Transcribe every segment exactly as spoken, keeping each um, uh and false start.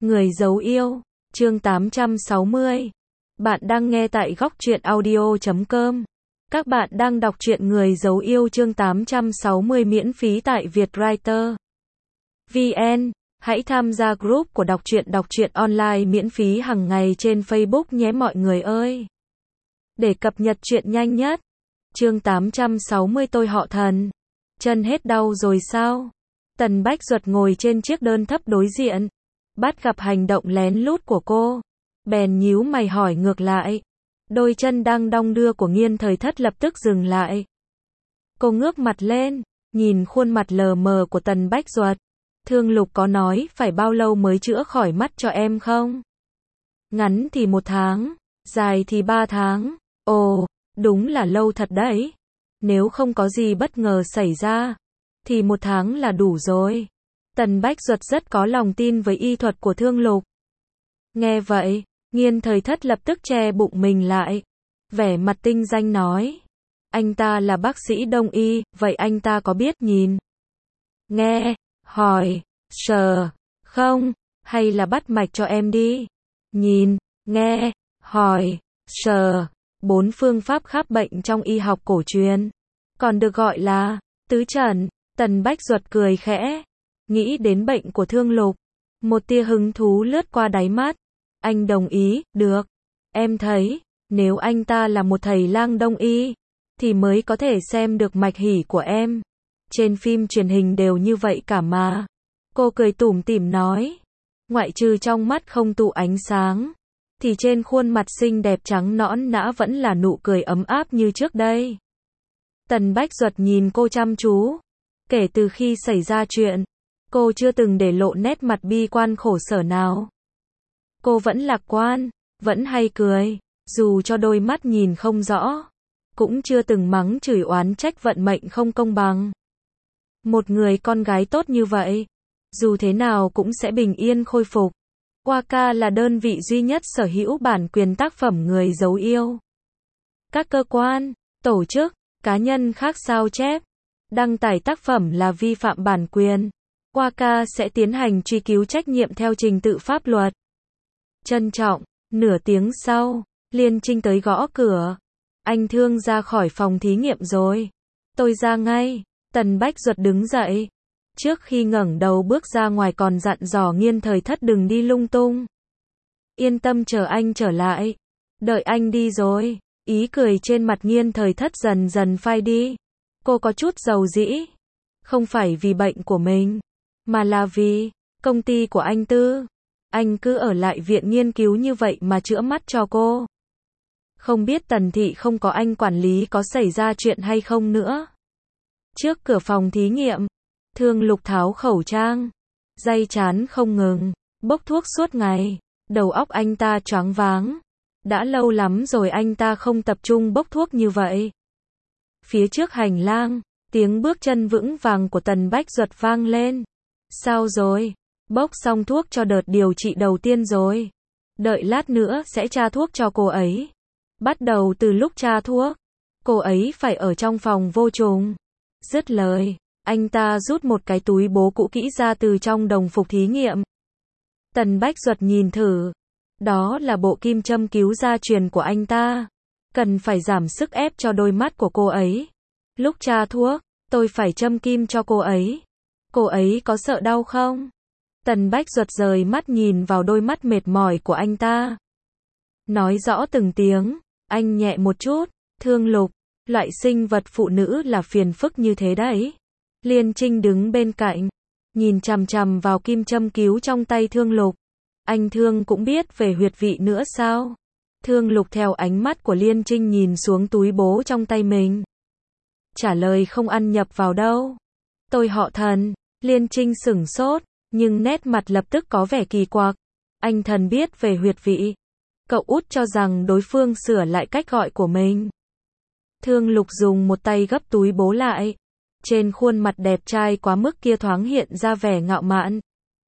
Người giấu yêu, chương tám trăm sáu mươi. Bạn đang nghe tại góc truyện audio chấm com. Các bạn đang đọc truyện Người giấu yêu chương tám trăm sáu mươi miễn phí tại Vietwriter chấm vn. Hãy tham gia group của đọc truyện đọc truyện online miễn phí hàng ngày trên Facebook nhé mọi người ơi. Để cập nhật truyện nhanh nhất. Chương tám trăm sáu mươi tôi họ Thần. Chân hết đau rồi sao? Tần Bách Duật ngồi trên chiếc đơn thấp đối diện. Bắt gặp hành động lén lút của cô. Bèn nhíu mày hỏi ngược lại. Đôi chân đang đong đưa của Nghiên Thời Thất lập tức dừng lại. Cô ngước mặt lên, nhìn khuôn mặt lờ mờ của Tần Bách Duật. Thương Lục có nói phải bao lâu mới chữa khỏi mắt cho em không? Ngắn thì một tháng, dài thì ba tháng. Ồ, đúng là lâu thật đấy. Nếu không có gì bất ngờ xảy ra, thì một tháng là đủ rồi. Tần Bách Duật rất có lòng tin với y thuật của Thương Lục. Nghe vậy, Nghiên Thời Thất lập tức che bụng mình lại. Vẻ mặt tinh danh nói. Anh ta là bác sĩ đông y, vậy anh ta có biết nhìn, nghe, hỏi, sờ, không? Hay là bắt mạch cho em đi? Nhìn, nghe, hỏi, sờ. Bốn phương pháp khám bệnh trong y học cổ truyền. Còn được gọi là tứ trần. Tần Bách Duật cười khẽ. Nghĩ đến bệnh của Thương Lục. Một tia hứng thú lướt qua đáy mắt. Anh đồng ý, được. Em thấy, nếu anh ta là một thầy lang đông y, thì mới có thể xem được mạch hỉ của em. Trên phim truyền hình đều như vậy cả mà. Cô cười tủm tỉm nói. Ngoại trừ trong mắt không tụ ánh sáng, thì trên khuôn mặt xinh đẹp trắng nõn nã vẫn là nụ cười ấm áp như trước đây. Tần Bách Duật nhìn cô chăm chú. Kể từ khi xảy ra chuyện, cô chưa từng để lộ nét mặt bi quan khổ sở nào. Cô vẫn lạc quan, vẫn hay cười, dù cho đôi mắt nhìn không rõ. Cũng chưa từng mắng chửi oán trách vận mệnh không công bằng. Một người con gái tốt như vậy, dù thế nào cũng sẽ bình yên khôi phục. Waka là đơn vị duy nhất sở hữu bản quyền tác phẩm Người giấu yêu. Các cơ quan, tổ chức, cá nhân khác sao chép, đăng tải tác phẩm là vi phạm bản quyền. Waka sẽ tiến hành truy cứu trách nhiệm theo trình tự pháp luật. Trân trọng. Nửa tiếng sau, Liên Trinh tới gõ cửa. Anh Thương ra khỏi phòng thí nghiệm rồi. Tôi ra ngay. Tần Bách Duật đứng dậy. Trước khi ngẩng đầu bước ra ngoài còn dặn dò Nghiên Thời Thất đừng đi lung tung. Yên tâm chờ anh trở lại. Đợi anh đi rồi. Ý cười trên mặt Nghiên Thời Thất dần dần phai đi. Cô có chút dầu dĩ. Không phải vì bệnh của mình, mà là vì công ty của anh Tư. Anh cứ ở lại viện nghiên cứu như vậy mà chữa mắt cho cô. Không biết Tần thị không có anh quản lý có xảy ra chuyện hay không nữa. Trước cửa phòng thí nghiệm, Thương Lục tháo khẩu trang, day chán không ngừng, bốc thuốc suốt ngày, đầu óc anh ta choáng váng. Đã lâu lắm rồi anh ta không tập trung bốc thuốc như vậy. Phía trước hành lang, tiếng bước chân vững vàng của Tần Bách Duật vang lên. Sao rồi? Bốc xong thuốc cho đợt điều trị đầu tiên rồi. Đợi lát nữa sẽ tra thuốc cho cô ấy. Bắt đầu từ lúc tra thuốc, cô ấy phải ở trong phòng vô trùng. Dứt lời, anh ta rút một cái túi bố cũ kỹ ra từ trong đồng phục thí nghiệm. Tần Bách Duật nhìn thử. Đó là bộ kim châm cứu gia truyền của anh ta. Cần phải giảm sức ép cho đôi mắt của cô ấy. Lúc tra thuốc, tôi phải châm kim cho cô ấy. Cô ấy có sợ đau không? Tần Bách Duật rời mắt nhìn vào đôi mắt mệt mỏi của anh ta. Nói rõ từng tiếng, anh nhẹ một chút. Thương Lục, loại sinh vật phụ nữ là phiền phức như thế đấy. Liên Trinh đứng bên cạnh, nhìn chằm chằm vào kim châm cứu trong tay Thương Lục. Anh Thương cũng biết về huyệt vị nữa sao? Thương Lục theo ánh mắt của Liên Trinh nhìn xuống túi bố trong tay mình. Trả lời không ăn nhập vào đâu. Tôi họ Thần. Liên Trinh sửng sốt, nhưng nét mặt lập tức có vẻ kỳ quặc. Anh Thần biết về huyệt vị. Cậu út cho rằng đối phương sửa lại cách gọi của mình. Thương Lục dùng một tay gấp túi bố lại. Trên khuôn mặt đẹp trai quá mức kia thoáng hiện ra vẻ ngạo mạn.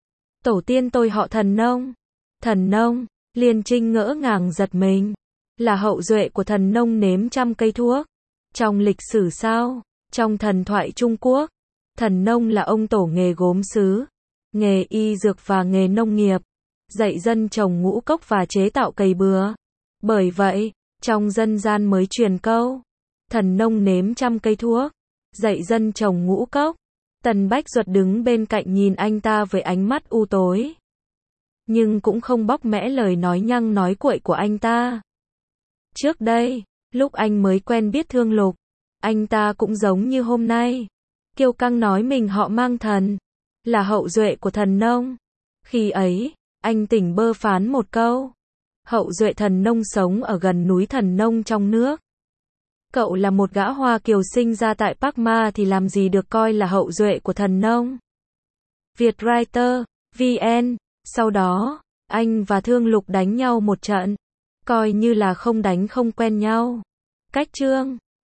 Tổ tiên tôi họ Thần nông. Thần nông? Liên Trinh ngỡ ngàng giật mình. Là hậu duệ của thần nông nếm trăm cây thuốc. Trong lịch sử sao? Trong thần thoại Trung Quốc, thần nông là ông tổ nghề gốm sứ, nghề y dược và nghề nông nghiệp. dạy dân trồng ngũ cốc và chế tạo cây bừa. Bởi vậy, trong dân gian mới truyền câu, thần nông nếm trăm cây thuốc, dạy dân trồng ngũ cốc. Tần Bách Duật đứng bên cạnh nhìn anh ta với ánh mắt u tối, nhưng cũng không bóc mẽ lời nói nhăng nói cuội của anh ta. Trước đây, lúc anh mới quen biết Thương Lục, anh ta cũng giống như hôm nay, kiêu căng nói mình họ Mang Thần, là hậu duệ của thần nông. Khi ấy, anh tỉnh bơ phán một câu, hậu duệ thần nông sống ở gần núi thần nông trong nước. Cậu là một gã Hoa Kiều sinh ra tại Park Ma thì làm gì được coi là hậu duệ của thần nông. Vietwriter, vê en. Sau đó, anh và Thương Lục đánh nhau một trận, coi như là không đánh không quen nhau. Cách chương